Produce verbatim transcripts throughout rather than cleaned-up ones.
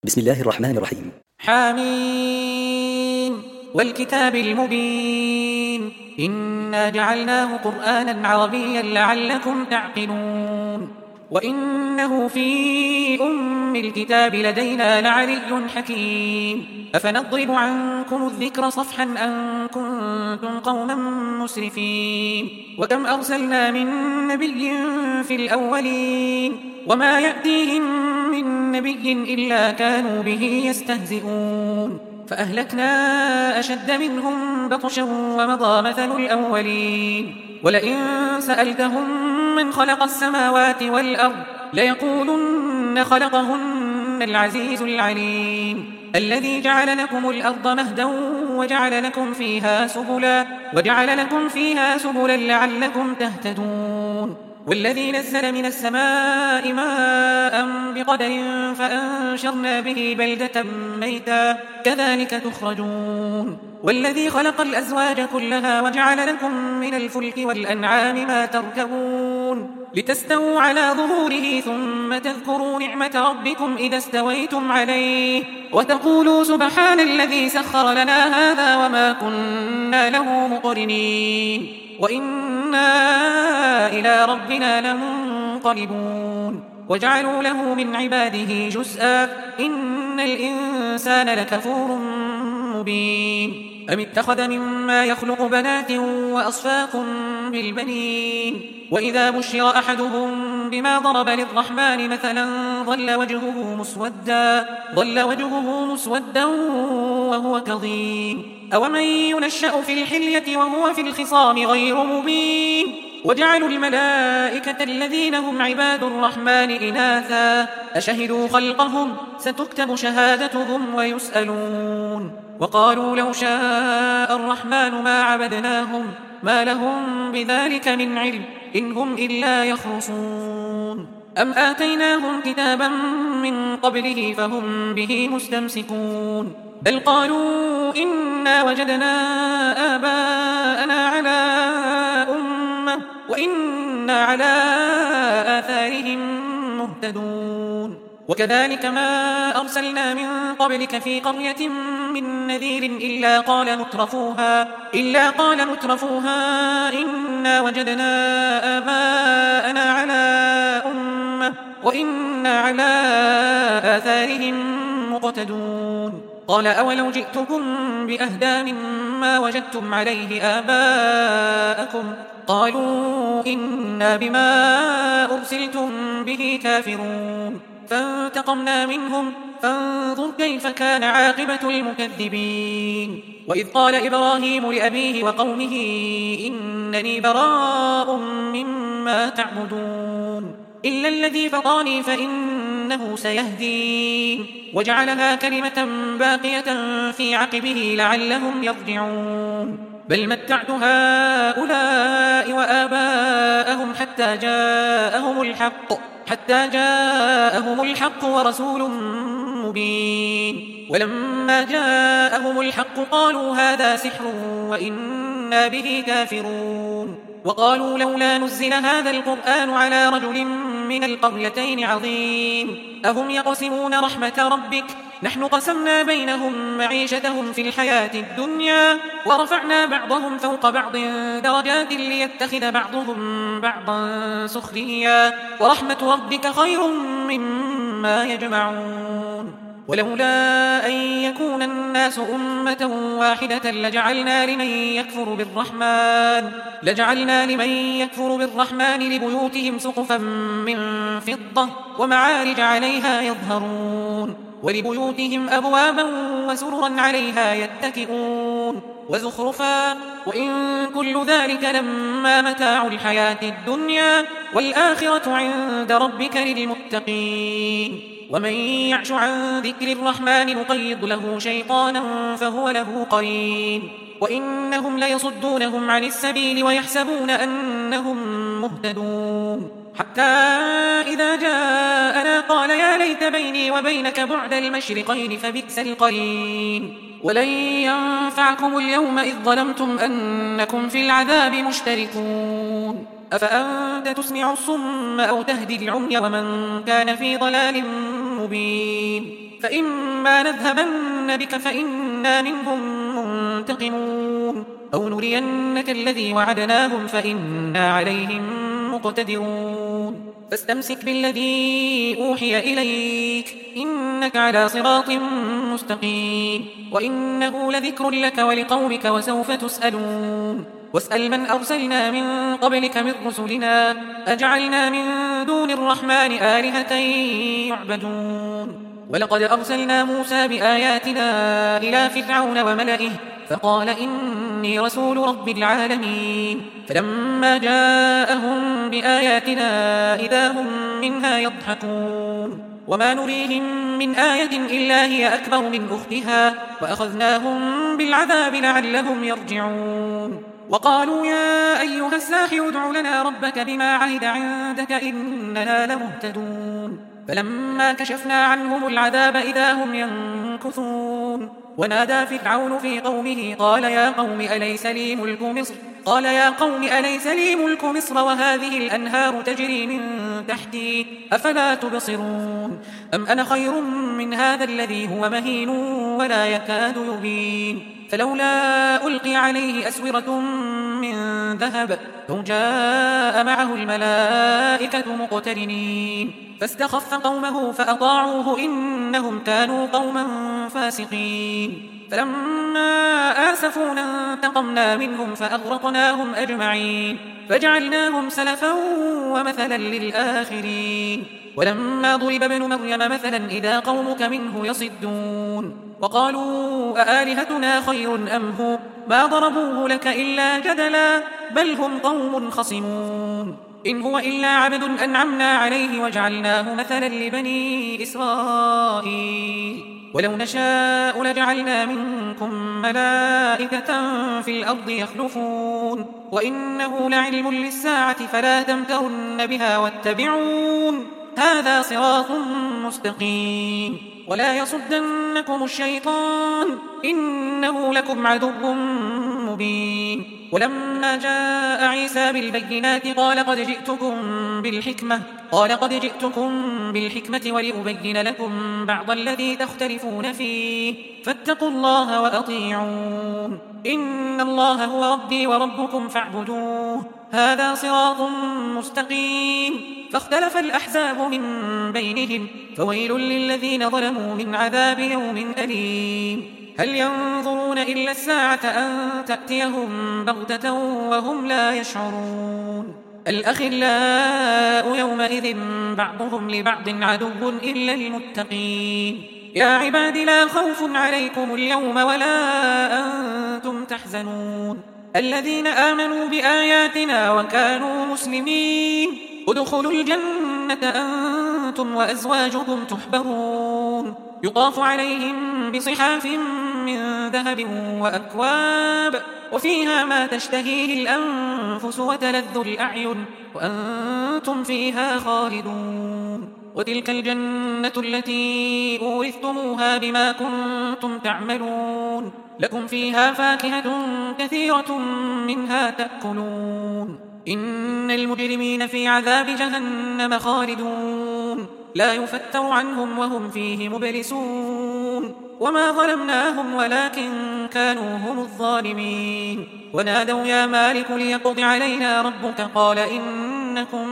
بسم الله الرحمن الرحيم. حميم والكتاب المبين إنا جعلناه قرآنا عربيا لعلكم تعقلون وإنه في أم الكتاب لدينا لعلي حكيم أفنضرب عنكم الذكر صفحا أن كنتم قوما مسرفين وكم أرسلنا من نبي في الأولين وما يأتيهم من نبي إلا كانوا به يستهزئون فأهلكنا أشد منهم بطشا ومضى مثل الأولين ولئن سألتهم من خلق السماوات والأرض ليقولن خلقهن العزيز العليم الذي جعل لكم الأرض مهدا وجعل لكم فيها سبلا وجعل لكم فيها سبلا لعلكم تهتدون والذي نزل من السماء ماء بقدر فأنشرنا به بلدة ميتا كذلك تخرجون والذي خلق الأزواج كلها وجعل لكم من الفلك والأنعام ما تركبون لتستووا على ظهوره ثم تذكروا نعمة ربكم إذا استويتم عليه وتقولوا سبحان الذي سخر لنا هذا وما كنا له مقرنين وإنا إلى ربنا لمنقلبون وجعلوا له من عباده جزءا إن الإنسان لكفور مبين أم اتخذ مما يخلق بنات وأصفاكم بالبنين وإذا بشر أحدهم بما ضرب للرحمن مثلا ظل وجهه مسودا ظل وجهه مسودا وهو كظيم أومن ينشأ في الحلية وهو في الخصام غير مبين وجعلوا الملائكة الذين هم عباد الرحمن إناثا أشهدوا خلقهم ستكتب شهادتهم ويسألون وقالوا لو شاء الرحمن ما عبدناهم ما لهم بذلك من علم إن هم إلا يخرصون أم آتيناهم كتابا من قبله فهم به مستمسكون بل قالوا إنا وجدنا آباءنا على أمة وإنا على آثارهم مهتدون وكذلك ما أرسلنا من قبلك في قرية من نذير إلا قال مترفوها إلا قال مترفوها إنا وجدنا آباءنا على أمة وإنا على آثارهم مقتدون قال أولو جئتكم بأهدى مما وجدتم عليه آباءكم قالوا إنا بما أرسلتم به كافرون فانتقمنا منهم فانظر كيف كان عاقبة المكذبين وإذ قال إبراهيم لأبيه وقومه إنني براء مما تعبدون إلا الذي فطرني فإنه سيهدين وجعلها كلمة باقية في عقبه لعلهم يرجعون بل متعت هؤلاء وآباءهم حتى جاءهم الحق حتى جاءهم الحق ورسول مبين ولما جاءهم الحق قالوا هذا سحر وإنا به كافرون وقالوا لولا نزل هذا القرآن على رجل من القريتين عظيم أهم يقسمون رحمة ربك نحن قسمنا بينهم معيشتهم في الحياة الدنيا ورفعنا بعضهم فوق بعض درجات ليتخذ بعضهم بعضا سخريا ورحمة ربك خير مما يجمعون ولولا أن يكون الناس أمة واحدة لجعلنا لمن يكفر بالرحمن لجعلنا لمن يكفر بالرحمن لبيوتهم سقفا من فضة ومعارج عليها يظهرون ولبيوتهم أبوابا وسررا عليها يتكئون وزخرفا وإن كل ذلك لما متاع الحياة الدنيا والآخرة عند ربك للمتقين ومن يعش عن ذكر الرحمن نقيض له شيطانا فهو له قرين وإنهم ليصدونهم عن السبيل ويحسبون أنهم مهتدون حتى إذا جاءنا قال يا ليت بيني وبينك بعد المشرقين فبئس القرين ولن ينفعكم اليوم إذ ظلمتم أنكم في العذاب مشتركون أفأنت تسمع الصم أو تهدي العمي ومن كان في ضلال مبين فإما نذهبن بك فإنا منهم منتقمون أو نرينك الذي وعدناهم فإنا عليهم مقتدرون فاستمسك بالذي أوحي إليك إنك على صراط مستقيم وإنه لذكر لك ولقومك وسوف تسألون واسأل من أرسلنا من قبلك من رسلنا أجعلنا من دون الرحمن آلهة يعبدون ولقد أرسلنا موسى بآياتنا إلى فرعون وملئه فقال إني رسول رب العالمين فلما جاءهم بآياتنا إذا هم منها يضحكون وما نريهم من آية إلا هي أكبر من أختها وأخذناهم بالعذاب لعلهم يرجعون وقالوا يا أيها الساحر ادع لنا ربك بما عهد عندك إننا لمهتدون فلما كشفنا عنهم العذاب إذا هم ينكثون ونادى فرعون في قومه قال يا قوم أليس لي ملك مصر قال يا قوم أليس لي ملك مصر وهذه الأنهار تجري من تحتي أفلا تبصرون أم أنا خير من هذا الذي هو مهين ولا يكاد يبين فلولا ألقي عليه أسورة من ذهب أو جاء معه الملائكة مقترنين فاستخف قومه فأطاعوه إنهم كانوا قوما فاسقين فلما آسفونا انتقمنا منهم فأغرقناهم أجمعين فجعلناهم سلفا ومثلا للآخرين ولما ضرب ابن مريم مثلا إذا قومك منه يصدون وقالوا أآلهتنا خير أم هو ما ضربوه لك إلا جدلا بل هم قوم خصمون إن هو إلا عبد أنعمنا عليه وجعلناه مثلا لبني إسرائيل ولو نشاء لجعلنا منكم ملائكة في الأرض يخلفون وإنه لعلم للساعة فلا تمترن بها واتبعون هذا صراط مستقيم ولا يصدنكم الشيطان إنه لكم عدو مبين ولما جاء عيسى بالبينات قال قد جئتكم بالحكمة قال قد جئتكم بالحكمة ولأبين لكم بعض الذي تختلفون فيه فاتقوا الله وأطيعون إن الله هو ربي وربكم فاعبدوه هذا صراط مستقيم فاختلف الأحزاب من بينهم فويل للذين ظلموا من عذاب يوم أليم هل ينظرون إلا الساعة أن تأتيهم بغتة وهم لا يشعرون الأخلاء يومئذ بعضهم لبعض عدو إلا المتقين يا عباد لا خوف عليكم اليوم ولا أنتم تحزنون الذين آمنوا بآياتنا وكانوا مسلمين ادخلوا الجنة أنتم وأزواجكم تحبرون يطاف عليهم بصحاف من ذهب وأكواب وفيها ما تشتهيه الأنفس وتلذ الأعين وأنتم فيها خالدون وتلك الجنة التي أورثتموها بما كنتم تعملون لكم فيها فاكهة كثيرة منها تأكلون إن المجرمين في عذاب جهنم خالدون لا يفتر عنهم وهم فيه مبلسون وما ظلمناهم ولكن كانوا هم الظالمين ونادوا يا مالك ليقض علينا ربك قال إنكم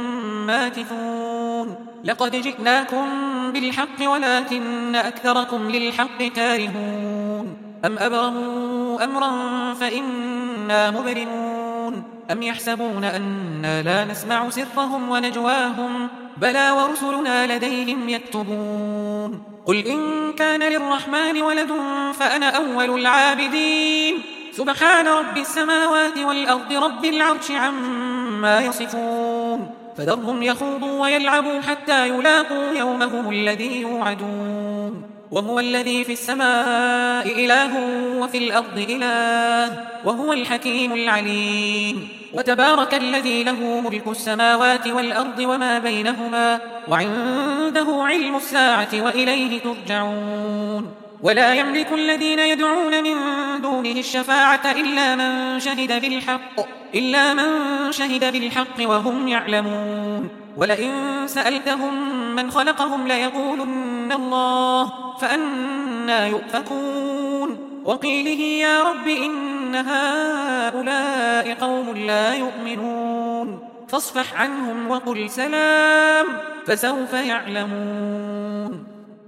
ماكثون لقد جئناكم بالحق ولكن أكثركم للحق كارهون أم أبرموا أمرا فإنا مبرمون أم يحسبون أنا لا نسمع سرهم ونجواهم بلى ورسلنا لديهم يكتبون قل إن كان للرحمن ولد فأنا أول العابدين سبحان رب السماوات والأرض رب العرش عما يصفون فذرهم يخوضوا ويلعبوا حتى يلاقوا يومهم الذي يوعدون وهو الذي في السماء إله وفي الأرض إله وهو الحكيم العليم وتبارك الذي له ملك السماوات والأرض وما بينهما وعنده علم الساعة وإليه ترجعون ولا يملك الذين يدعون من دونه الشفاعة إلا من شهد بالحق إلا من شهد بالحق وهم يعلمون ولئن سألتهم من خلقهم ليقولن الله فأنى يؤفكون وقيله يا رب إن هؤلاء قوم لا يؤمنون فاصفح عنهم وقل سلام فسوف يعلمون